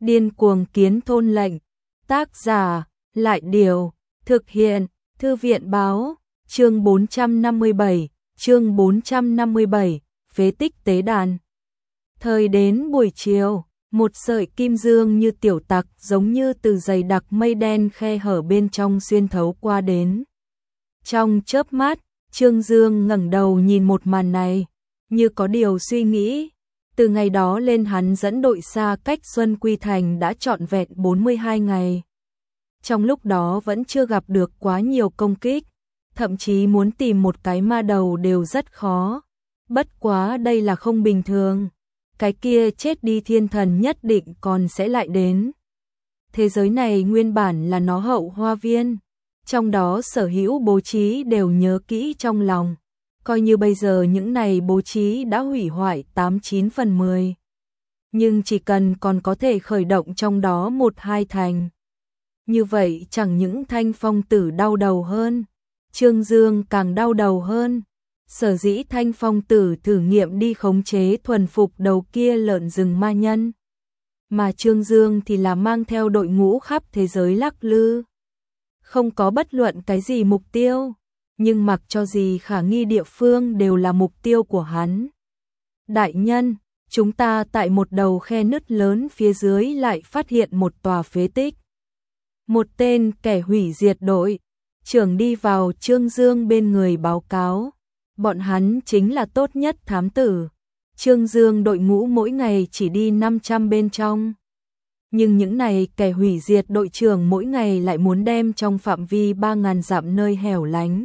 Điên cuồng kiến thôn lệnh. Tác giả, Lại Điều, thực hiện, Thư viện báo, chương 457, phế tích tế đàn. Thời đến buổi chiều, một sợi kim dương như tiểu tặc giống như từ dày đặc mây đen khe hở bên trong xuyên thấu qua đến. Trong chớp mắt, Trương Dương ngẩng đầu nhìn một màn này, như có điều suy nghĩ. Từ ngày đó lên hắn dẫn đội xa cách Xuân Quy Thành đã trọn vẹn 42 ngày. Trong lúc đó vẫn chưa gặp được quá nhiều công kích, thậm chí muốn tìm một cái ma đầu đều rất khó. Bất quá đây là không bình thường. Cái kia chết đi thiên thần nhất định còn sẽ lại đến. Thế giới này nguyên bản là nó hậu hoa viên, trong đó sở hữu bố trí đều nhớ kỹ trong lòng. Coi như bây giờ những này bố trí đã hủy hoại 89 phần 10. Nhưng chỉ cần còn có thể khởi động trong đó 1-2 thành. Như vậy chẳng những Thanh Phong Tử đau đầu hơn, Trương Dương càng đau đầu hơn. Sở dĩ Thanh Phong Tử thử nghiệm đi khống chế thuần phục đầu kia lợn rừng ma nhân. Mà Trương Dương thì là mang theo đội ngũ khắp thế giới lắc lư. Không có bất luận cái gì mục tiêu, nhưng mặc cho gì khả nghi địa phương đều là mục tiêu của hắn. Đại nhân, chúng ta tại một đầu khe nứt lớn phía dưới lại phát hiện một tòa phế tích. Một tên kẻ hủy diệt đội trưởng đi vào Trương Dương bên người báo cáo. Bọn hắn chính là tốt nhất thám tử. Trương Dương đội ngũ mỗi ngày chỉ đi 500 bên trong. Nhưng những này kẻ hủy diệt đội trưởng mỗi ngày lại muốn đem trong phạm vi 3.000 dặm nơi hẻo lánh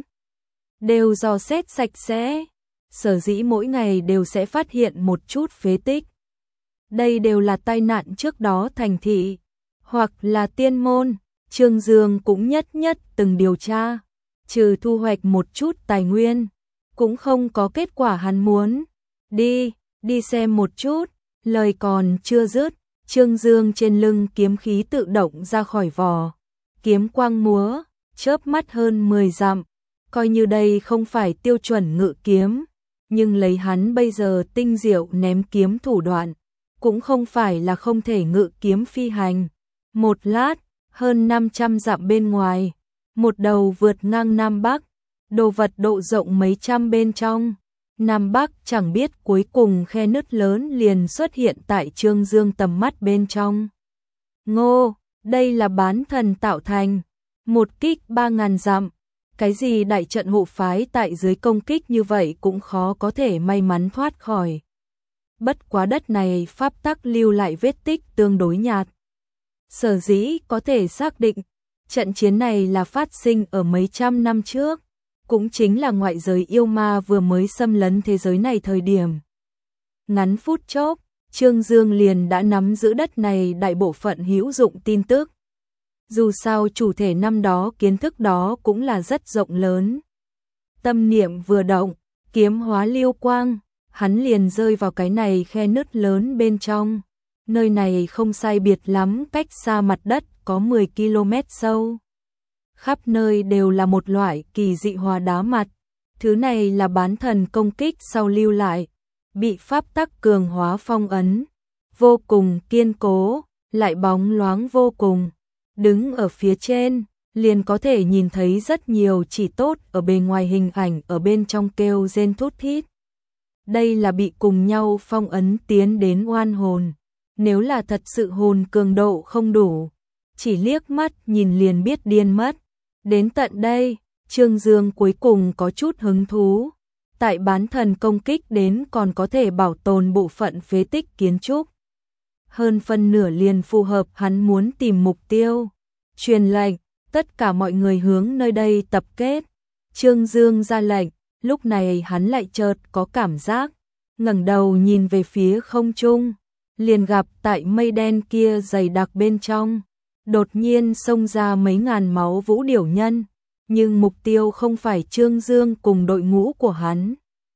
đều dò xét sạch sẽ. Sở dĩ mỗi ngày đều sẽ phát hiện một chút phế tích. Đây đều là tai nạn trước đó thành thị, hoặc là tiên môn. Trương Dương cũng nhất từng điều tra, trừ thu hoạch một chút tài nguyên, cũng không có kết quả hắn muốn. Đi xem một chút. Lời còn chưa dứt, Trương Dương trên lưng kiếm khí tự động ra khỏi vỏ. Kiếm quang múa, chớp mắt hơn 10 dặm. Coi như đây không phải tiêu chuẩn ngự kiếm, nhưng lấy hắn bây giờ tinh diệu ném kiếm thủ đoạn, cũng không phải là không thể ngự kiếm phi hành. Một lát, hơn 500 dặm bên ngoài, một đầu vượt ngang Nam Bắc, đồ vật độ rộng mấy trăm bên trong. Nam Bắc chẳng biết cuối cùng khe nứt lớn liền xuất hiện tại Trương Dương tầm mắt bên trong. Ngô, đây là bán thần tạo thành, một kích 3.000 dặm. Cái gì đại trận hộ phái tại dưới công kích như vậy cũng khó có thể may mắn thoát khỏi. Bất quá đất này pháp tắc lưu lại vết tích tương đối nhạt. Sở dĩ có thể xác định, trận chiến này là phát sinh ở mấy trăm năm trước, cũng chính là ngoại giới yêu ma vừa mới xâm lấn thế giới này thời điểm. Ngắn phút chốc, Trương Dương liền đã nắm giữ đất này đại bộ phận hữu dụng tin tức. Dù sao chủ thể năm đó kiến thức đó cũng là rất rộng lớn. Tâm niệm vừa động, kiếm hóa lưu quang, hắn liền rơi vào cái này khe nứt lớn bên trong. Nơi này không sai biệt lắm cách xa mặt đất có 10 km sâu. Khắp nơi đều là một loại kỳ dị hóa đá mặt. Thứ này là bán thần công kích sau lưu lại, bị pháp tắc cường hóa phong ấn. Vô cùng kiên cố, lại bóng loáng vô cùng. Đứng ở phía trên, liền có thể nhìn thấy rất nhiều chỉ tốt ở bề ngoài hình ảnh ở bên trong kêu rên thút thít. Đây là bị cùng nhau phong ấn tiến đến oan hồn. Nếu là thật sự hồn cường độ không đủ, chỉ liếc mắt nhìn liền biết điên mất. Đến tận đây, Trương Dương cuối cùng có chút hứng thú. Tại bán thần công kích đến còn có thể bảo tồn bộ phận phế tích kiến trúc. Hơn phân nửa liền phù hợp hắn muốn tìm mục tiêu. Truyền lệnh, tất cả mọi người hướng nơi đây tập kết. Trương Dương ra lệnh, lúc này hắn lại chợt có cảm giác, ngẩng đầu nhìn về phía không trung, liền gặp tại mây đen kia dày đặc bên trong, đột nhiên xông ra mấy ngàn máu vũ điểu nhân, nhưng mục tiêu không phải Trương Dương cùng đội ngũ của hắn,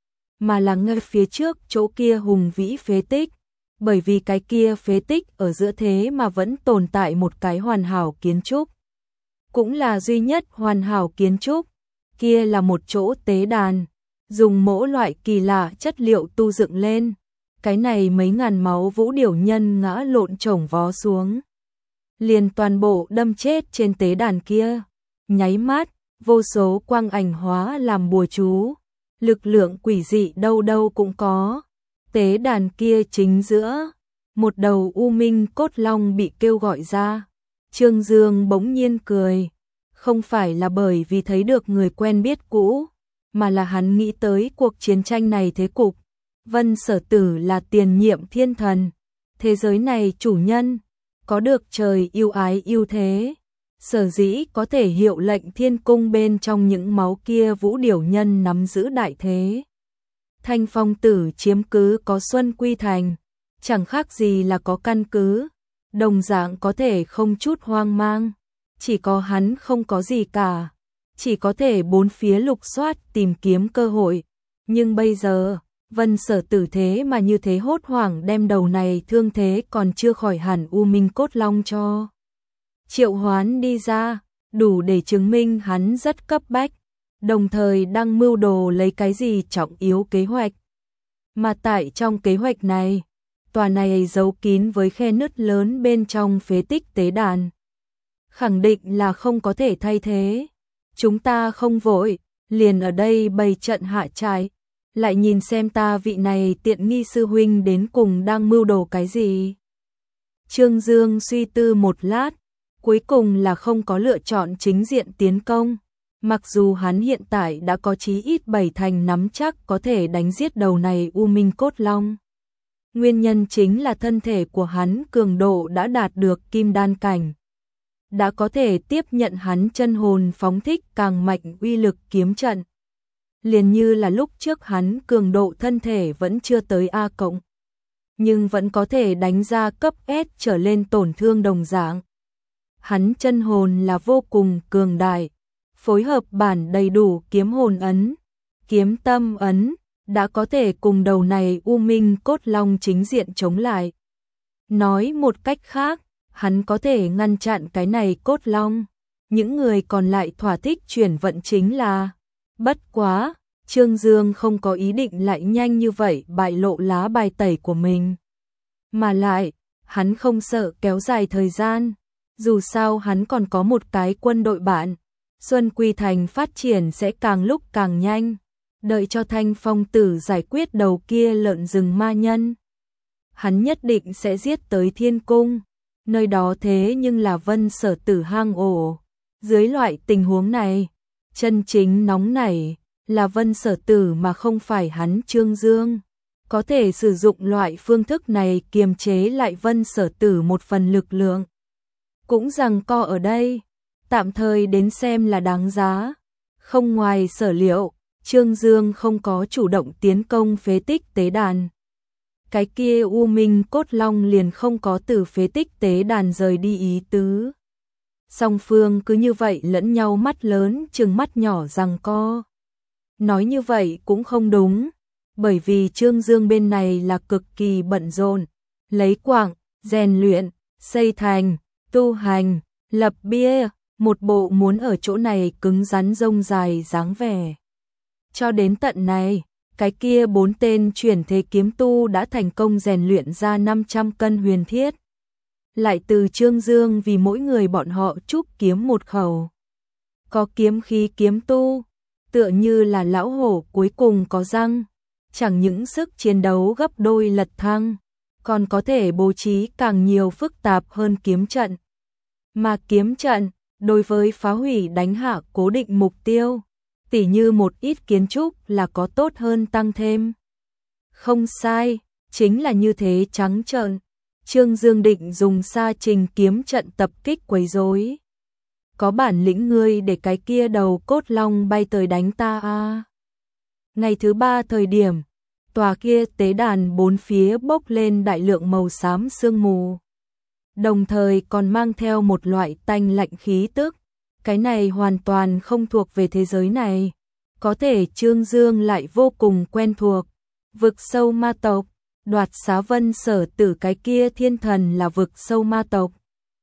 mà là ngay phía trước chỗ kia hùng vĩ phế tích, bởi vì cái kia phế tích ở giữa thế mà vẫn tồn tại một cái hoàn hảo kiến trúc, cũng là duy nhất hoàn hảo kiến trúc, kia là một chỗ tế đàn, dùng mỗi loại kỳ lạ chất liệu tu dựng lên. cái này mấy ngàn máu vũ điểu nhân ngã lộn chồng vó xuống. Liền toàn bộ đâm chết trên tế đàn kia. Nháy mắt, vô số quang ảnh hóa làm bùa chú. Lực lượng quỷ dị đâu đâu cũng có. Tế đàn kia chính giữa. Một đầu u minh cốt long bị kêu gọi ra. Trương Dương bỗng nhiên cười. Không phải là bởi vì thấy được người quen biết cũ, mà là hắn nghĩ tới cuộc chiến tranh này thế cục. Vân Sở Tử là tiền nhiệm thiên thần. Thế giới này chủ nhân, có được trời yêu ái yêu thế. Sở dĩ có thể hiệu lệnh thiên cung bên trong những máu kia vũ điểu nhân nắm giữ đại thế. Thanh Phong Tử chiếm cứ có Xuân Quy Thành, chẳng khác gì là có căn cứ, đồng dạng có thể không chút hoang mang. Chỉ có hắn không có gì cả, chỉ có thể bốn phía lục soát tìm kiếm cơ hội. Nhưng bây giờ, Vân Sở Tử thế mà như thế hốt hoảng đem đầu này thương thế còn chưa khỏi hẳn u minh cốt long cho triệu hoán đi ra, đủ để chứng minh hắn rất cấp bách, đồng thời đang mưu đồ lấy cái gì trọng yếu kế hoạch. Mà tại trong kế hoạch này, tòa này giấu kín với khe nứt lớn bên trong phế tích tế đàn. Khẳng định là không có thể thay thế. Chúng ta không vội, liền ở đây bày trận hạ trại, lại nhìn xem ta vị này tiện nghi sư huynh đến cùng đang mưu đồ cái gì. Trương Dương suy tư một lát, cuối cùng là không có lựa chọn chính diện tiến công. Mặc dù hắn hiện tại đã có chí ít 7 thành nắm chắc có thể đánh giết đầu này u minh cốt long. Nguyên nhân chính là thân thể của hắn cường độ đã đạt được kim đan cảnh. Đã có thể tiếp nhận hắn chân hồn phóng thích càng mạnh uy lực kiếm trận. Liền như là lúc trước hắn cường độ thân thể vẫn chưa tới A cộng, nhưng vẫn có thể đánh ra cấp S trở lên tổn thương đồng dạng. Hắn chân hồn là vô cùng cường đại, phối hợp bản đầy đủ kiếm hồn ấn, kiếm tâm ấn, đã có thể cùng đầu này u minh cốt long chính diện chống lại. Nói một cách khác, hắn có thể ngăn chặn cái này cốt long, những người còn lại thỏa thích chuyển vận chính là. Bất quá, Trương Dương không có ý định lại nhanh như vậy bại lộ lá bài tẩy của mình. Mà lại, hắn không sợ kéo dài thời gian, dù sao hắn còn có một cái quân đội bạn. Xuân Quy Thành phát triển sẽ càng lúc càng nhanh, đợi cho Thanh Phong Tử giải quyết đầu kia lợn rừng ma nhân. Hắn nhất định sẽ giết tới thiên cung, nơi đó thế nhưng là Vân Sở Tử hang ổ. Dưới loại tình huống này, chân chính nóng nảy là Vân Sở Tử mà không phải hắn Trương Dương. Có thể sử dụng loại phương thức này kiềm chế lại Vân Sở Tử một phần lực lượng. Cũng giằng co ở đây, tạm thời đến xem là đáng giá. Không ngoài sở liệu, Trương Dương không có chủ động tiến công phế tích tế đàn. Cái kia u minh cốt long liền không có từ phế tích tế đàn rời đi ý tứ. Song phương cứ như vậy lẫn nhau mắt lớn chừng mắt nhỏ giằng co. Nói như vậy cũng không đúng, bởi vì Trương Dương bên này là cực kỳ bận rộn, lấy quặng, rèn luyện, xây thành, tu hành, lập bia, một bộ muốn ở chỗ này cứng rắn rông dài dáng vẻ. Cho đến tận này, cái kia 4 tên chuyển thế kiếm tu đã thành công rèn luyện ra 500 cân huyền thiết. Lại từ Trương Dương vì mỗi người bọn họ chúc kiếm một khẩu. Có kiếm khí kiếm tu, tựa như là lão hổ cuối cùng có răng, chẳng những sức chiến đấu gấp đôi lật thăng, còn có thể bố trí càng nhiều phức tạp hơn kiếm trận. Mà kiếm trận, đối với phá hủy đánh hạ cố định mục tiêu, tỉ như một ít kiến trúc là có tốt hơn tăng thêm. Không sai, chính là như thế trắng trợn. Trương Dương định dùng sa trình kiếm trận tập kích quấy rối. Có bản lĩnh ngươi để cái kia đầu cốt long bay tới đánh ta a. Ngày thứ 3 thời điểm, tòa kia tế đàn bốn phía bốc lên đại lượng màu xám sương mù. Đồng thời còn mang theo một loại tanh lạnh khí tức. Cái này hoàn toàn không thuộc về thế giới này. Có thể Trương Dương lại vô cùng quen thuộc. Vực sâu ma tộc, đoạt xá Vân Sở Tử cái kia thiên thần là vực sâu ma tộc.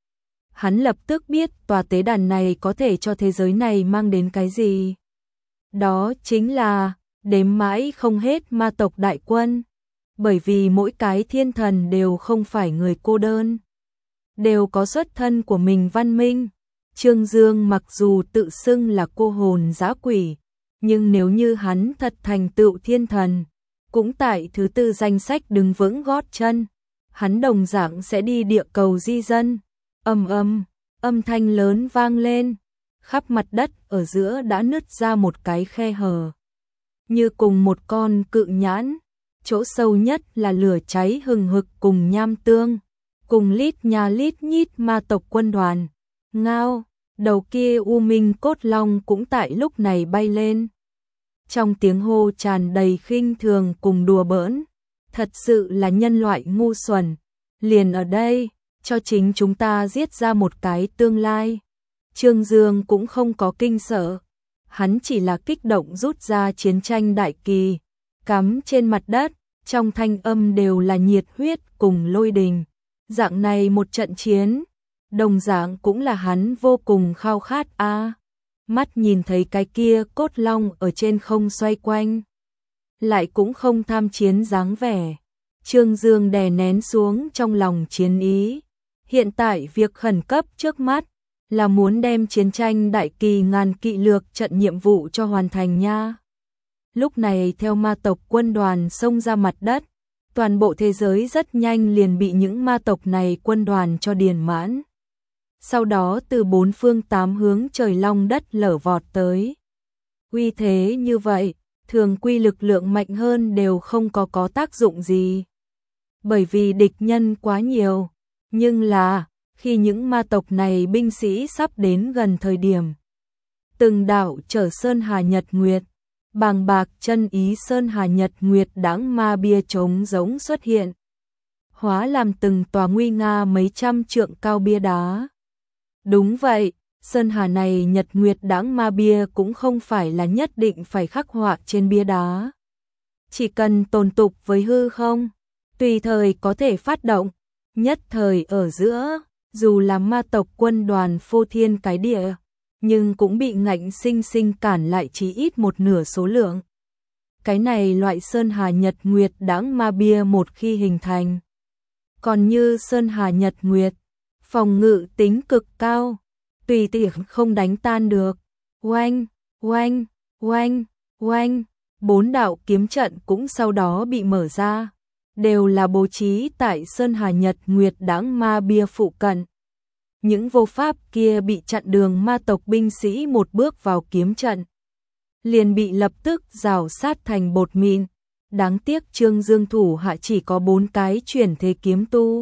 Hắn lập tức biết tòa tế đàn này có thể cho thế giới này mang đến cái gì. Đó chính là đếm mãi không hết ma tộc đại quân. bởi vì mỗi cái thiên thần đều không phải người cô đơn, đều có xuất thân của mình văn minh. Trương Dương mặc dù tự xưng là cô hồn dã quỷ, nhưng nếu như hắn thật thành tựu thiên thần, cũng tại thứ tư danh sách đứng vững gót chân, hắn đồng dạng sẽ đi địa cầu di dân. Âm thanh lớn vang lên, khắp mặt đất ở giữa đã nứt ra một cái khe hở, như cùng một con cự nhãn, chỗ sâu nhất là lửa cháy hừng hực cùng nham tương, cùng lít nhà lít nhít ma tộc quân đoàn. Ngao, đầu kia U Minh cốt long cũng tại lúc này bay lên. Trong tiếng hô tràn đầy khinh thường cùng đùa bỡn, thật sự là nhân loại ngu xuẩn, liền ở đây, cho chính chúng ta giết ra một cái tương lai. Trương Dương cũng không có kinh sợ, hắn chỉ là kích động rút ra chiến tranh đại kỳ, cắm trên mặt đất, trong thanh âm đều là nhiệt huyết cùng lôi đình. Dạng này một trận chiến, đồng dạng cũng là hắn vô cùng khao khát a. Mắt nhìn thấy cái kia cốt long ở trên không xoay quanh, lại cũng không tham chiến dáng vẻ. Trương Dương đè nén xuống trong lòng chiến ý. Hiện tại việc khẩn cấp trước mắt là muốn đem chiến tranh đại kỳ ngàn kỵ lược trận nhiệm vụ cho hoàn thành nha. Lúc này theo ma tộc quân đoàn xông ra mặt đất, toàn bộ thế giới rất nhanh liền bị những ma tộc này quân đoàn cho điền mãn. Sau đó từ bốn phương tám hướng trời long đất lở vọt tới. Uy thế như vậy, thường quy lực lượng mạnh hơn đều không có tác dụng gì. Bởi vì địch nhân quá nhiều. Nhưng là, khi những ma tộc này binh sĩ sắp đến gần thời điểm, từng đạo trở Sơn Hà Nhật Nguyệt, bàng bạc chân ý Sơn Hà Nhật Nguyệt đãng ma bia trống giống xuất hiện, hóa làm từng tòa nguy nga mấy trăm trượng cao bia đá. Đúng vậy, Sơn Hà này Nhật Nguyệt đãng ma bia cũng không phải là nhất định phải khắc họa trên bia đá. Chỉ cần tồn tục với hư không, tùy thời có thể phát động. Nhất thời ở giữa, dù là ma tộc quân đoàn phô thiên cái địa, nhưng cũng bị ngạnh sinh sinh cản lại chỉ ít một nửa số lượng. Cái này loại Sơn Hà Nhật Nguyệt đãng ma bia một khi hình thành, còn như Sơn Hà Nhật Nguyệt, phòng ngự tính cực cao, tùy tiện không đánh tan được. Oanh, oanh, oanh, oanh, 4 đạo kiếm trận cũng sau đó bị mở ra, đều là bố trí tại Sơn Hà Nhật Nguyệt đãng ma bia phụ cận. Những vô pháp kia bị chặn đường ma tộc binh sĩ một bước vào kiếm trận, liền bị lập tức rào sát thành bột mịn. Đáng tiếc Trương Dương thủ hạ chỉ có 4 cái chuyển thế kiếm tu.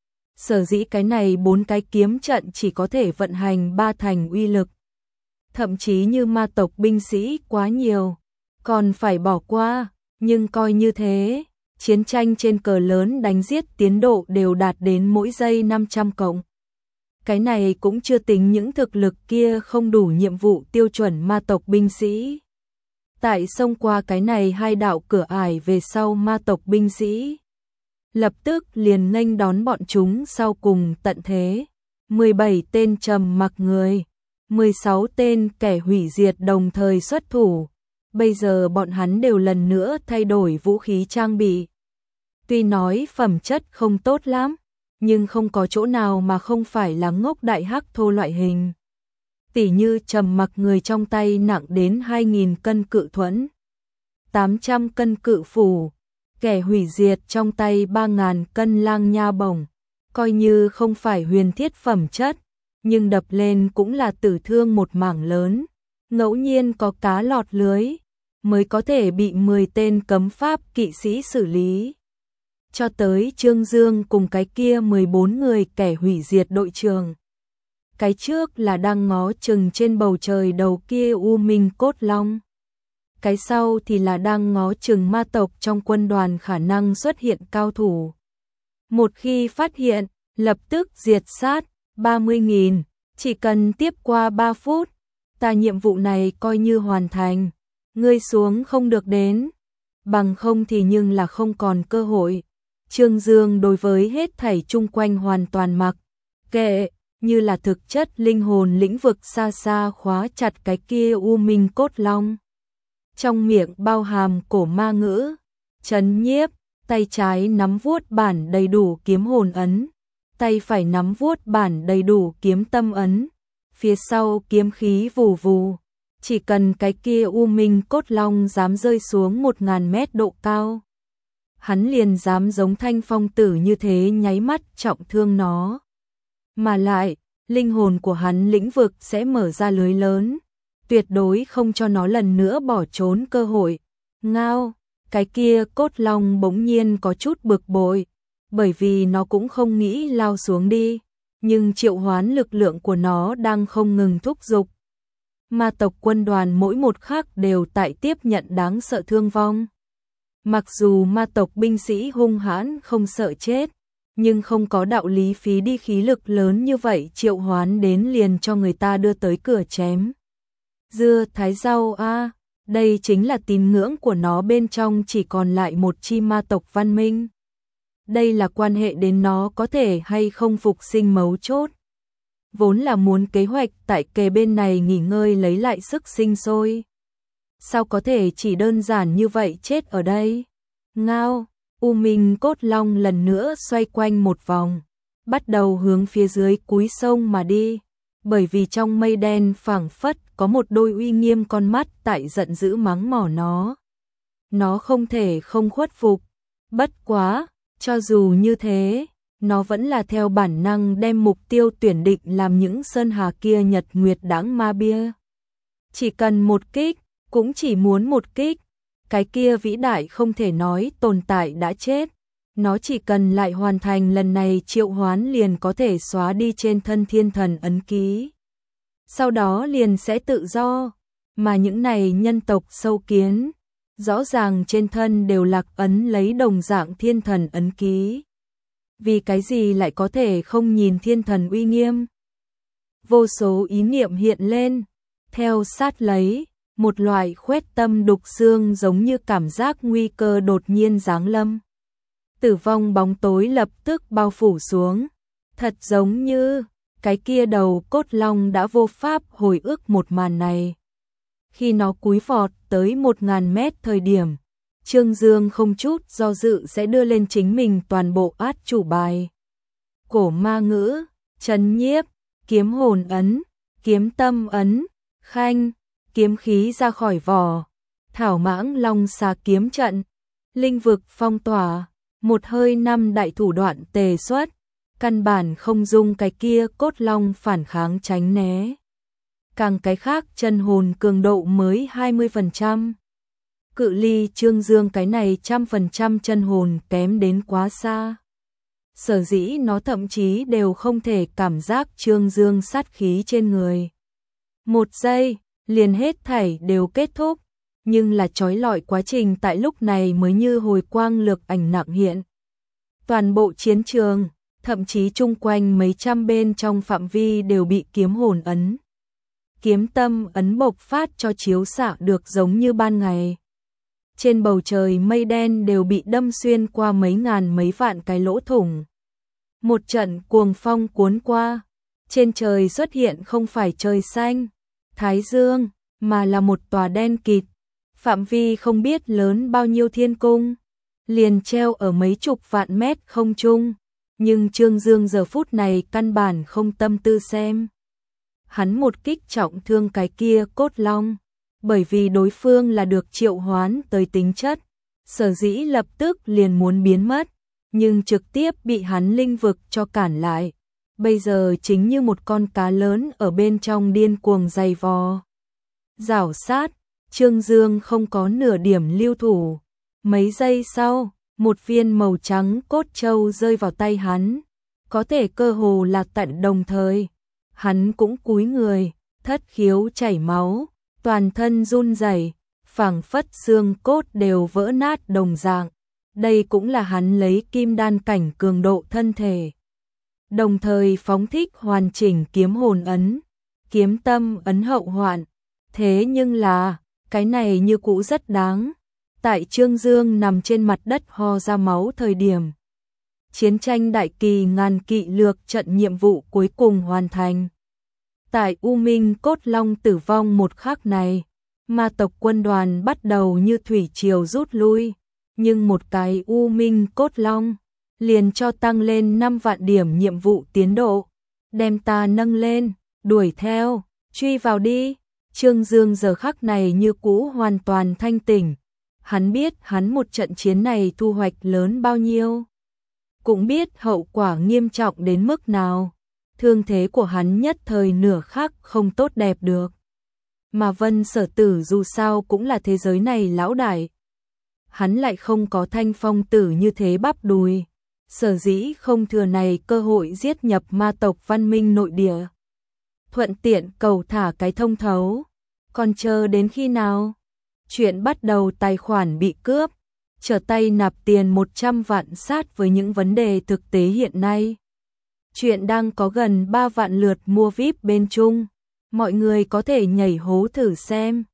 Sở dĩ cái này 4 cái kiếm trận chỉ có thể vận hành 3 thành uy lực. Thậm chí như ma tộc binh sĩ quá nhiều, còn phải bỏ qua, nhưng coi như thế, chiến tranh trên cờ lớn đánh giết tiến độ đều đạt đến mỗi giây 500 cộng. Cái này cũng chưa tính những thực lực kia không đủ nhiệm vụ tiêu chuẩn ma tộc binh sĩ. Tại xông qua cái này 2 đạo cửa ải về sau ma tộc binh sĩ, lập tức liền nghênh đón bọn chúng sau cùng tận thế. 17 tên trầm mặc người, 16 tên kẻ hủy diệt đồng thời xuất thủ. Bây giờ bọn hắn đều lần nữa thay đổi vũ khí trang bị. Tuy nói phẩm chất không tốt lắm, nhưng không có chỗ nào mà không phải là ngốc đại hắc thô loại hình. Tỉ như trầm mặc người trong tay nặng đến 2.000 cân cự thuẫn, 800 cân cự phủ, kẻ hủy diệt trong tay 3.000 cân lang nha bổng, coi như không phải huyền thiết phẩm chất, nhưng đập lên cũng là tử thương một mảng lớn, ngẫu nhiên có cá lọt lưới, mới có thể bị 10 tên cấm pháp kỵ sĩ xử lý. Cho tới Trương Dương cùng cái kia 14 người kẻ hủy diệt đội trưởng. Cái trước là đang ngó chừng trên bầu trời đầu kia U Minh cốt long. Cái sau thì là đang ngó chừng ma tộc trong quân đoàn khả năng xuất hiện cao thủ. Một khi phát hiện, lập tức diệt sát, 30.000, chỉ cần tiếp qua 3 phút, ta nhiệm vụ này coi như hoàn thành. Ngươi xuống không được đến, bằng không thì nhưng là không còn cơ hội. Trương Dương đối với hết thảy chung quanh hoàn toàn mặc kệ, như là thực chất linh hồn lĩnh vực xa xa khóa chặt cái kia U Minh cốt long. Trong miệng bao hàm cổ ma ngữ, trấn nhiếp, tay trái nắm vuốt bản đầy đủ kiếm hồn ấn, tay phải nắm vuốt bản đầy đủ kiếm tâm ấn, phía sau kiếm khí vù vù. Chỉ cần cái kia U Minh cốt long dám rơi xuống 1000 mét độ cao, hắn liền dám giống Thanh Phong tử như thế nháy mắt trọng thương nó. Mà lại, linh hồn của hắn lĩnh vực sẽ mở ra lưới lớn, tuyệt đối không cho nó lần nữa bỏ trốn cơ hội. Ngao, cái kia cốt long bỗng nhiên có chút bực bội, bởi vì nó cũng không nghĩ lao xuống đi, nhưng triệu hoán lực lượng của nó đang không ngừng thúc giục. Ma tộc quân đoàn mỗi một khắc đều tại tiếp nhận đáng sợ thương vong. Mặc dù ma tộc binh sĩ hung hãn không sợ chết, nhưng không có đạo lý phí đi khí lực lớn như vậy triệu hoán đến liền cho người ta đưa tới cửa chém. Dưa thái rau a, đây chính là tín ngưỡng của nó, bên trong chỉ còn lại một chi ma tộc văn minh. Đây là quan hệ đến nó có thể hay không phục sinh mấu chốt. Vốn là muốn kế hoạch tại kề bên này nghỉ ngơi lấy lại sức sinh sôi. Sao có thể chỉ đơn giản như vậy chết ở đây? Ngao, U Minh cốt long lần nữa xoay quanh một vòng, bắt đầu hướng phía dưới cúi sông mà đi, bởi vì trong mây đen phảng phất có một đôi uy nghiêm con mắt tại giận dữ mắng mỏ nó. Nó không thể không khuất phục, bất quá, cho dù như thế, nó vẫn là theo bản năng đem mục tiêu tuyển định làm những sơn hà kia nhật nguyệt đãng ma bia. Chỉ cần một kích, cũng chỉ muốn một kích, cái kia vĩ đại không thể nói tồn tại đã chết. Nó chỉ cần lại hoàn thành lần này triệu hoán liền có thể xóa đi trên thân thiên thần ấn ký. Sau đó liền sẽ tự do, mà những này nhân tộc sâu kiến, rõ ràng trên thân đều lạc ấn lấy đồng dạng thiên thần ấn ký. Vì cái gì lại có thể không nhìn thiên thần uy nghiêm? Vô số ý niệm hiện lên, theo sát lấy, một loại khuét tâm đục xương giống như cảm giác nguy cơ đột nhiên giáng lâm. Tử vong bóng tối lập tức bao phủ xuống, thật giống như cái kia đầu cốt long đã vô pháp hồi ức một màn này. Khi nó cúi vọt tới 1000 mét thời điểm, Trương Dương không chút do dự sẽ đưa lên chính mình toàn bộ át chủ bài. Cổ ma ngữ, trấn nhiếp, kiếm hồn ấn, kiếm tâm ấn, khanh, kiếm khí ra khỏi vỏ, thảo mãng long xà kiếm trận, linh vực phong tỏa, một hơi 5 đại thủ đoạn tề xuất, căn bản không dung cái kia cốt long phản kháng tránh né. Càng cái khác chân hồn cường độ mới 20%. Cự ly Trương Dương cái này 100% chân hồn kém đến quá xa. Sở dĩ nó thậm chí đều không thể cảm giác Trương Dương sát khí trên người. 1 giây, liền hết thảy đều kết thúc, nhưng là chói lọi quá trình tại lúc này mới như hồi quang lược ảnh nặng hiện. Toàn bộ chiến trường, thậm chí chung quanh mấy trăm bên trong phạm vi đều bị kiếm hồn ấn, kiếm tâm ấn bộc phát cho chiếu xạ được giống như ban ngày. Trên bầu trời mây đen đều bị đâm xuyên qua mấy ngàn mấy vạn cái lỗ thủng. Một trận cuồng phong cuốn qua, trên trời xuất hiện không phải trời xanh, thái dương, mà là một tòa đen kịt, phạm vi không biết lớn bao nhiêu thiên cung, liền treo ở mấy chục vạn mét không trung, nhưng Trương Dương giờ phút này căn bản không tâm tư xem. Hắn một kích trọng thương cái kia cốt long, bởi vì đối phương là được triệu hoán tới tính chất, sở dĩ lập tức liền muốn biến mất, nhưng trực tiếp bị hắn linh vực cho cản lại. Bây giờ chính như một con cá lớn ở bên trong điên cuồng giày vò. Giảo sát, Trương Dương không có nửa điểm lưu thủ. Mấy giây sau, một viên màu trắng cốt châu rơi vào tay hắn, có thể cơ hồ là tận đồng thời. Hắn cũng cúi người, thất khiếu chảy máu, toàn thân run rẩy, phảng phất xương cốt đều vỡ nát đồng dạng. Đây cũng là hắn lấy kim đan cảnh cường độ thân thể. Đồng thời phóng thích hoàn chỉnh kiếm hồn ấn, kiếm tâm ấn hậu hoạn. Thế nhưng là, cái này như cũ rất đáng. Tại Trương Dương nằm trên mặt đất ho ra máu thời điểm, chiến tranh đại kỳ ngàn kỵ lược trận nhiệm vụ cuối cùng hoàn thành. Tại U Minh cốt long tử vong một khắc này, ma tộc quân đoàn bắt đầu như thủy triều rút lui, nhưng một cái U Minh Cốt Long liền cho tăng lên 5 vạn điểm nhiệm vụ tiến độ, đem ta nâng lên, đuổi theo, truy vào đi. Trương Dương giờ khắc này như cũ hoàn toàn thanh tỉnh, hắn biết hắn một trận chiến này thu hoạch lớn bao nhiêu, cũng biết hậu quả nghiêm trọng đến mức nào, thương thế của hắn nhất thời nửa khắc không tốt đẹp được. Mà Vân Sở Tử dù sao cũng là thế giới này lão đại, hắn lại không có Thanh Phong Tử như thế bắp đùi, sở dĩ không thừa này cơ hội giết nhập ma tộc văn minh nội địa, thuận tiện cầu thả cái thông thấu. Còn chờ đến khi nào? Chuyện bắt đầu tài khoản bị cướp, trở tay nạp tiền 100 vạn sát với những vấn đề thực tế hiện nay. Chuyện đang có gần 3 vạn lượt mua VIP bên Trung, mọi người có thể nhảy hố thử xem.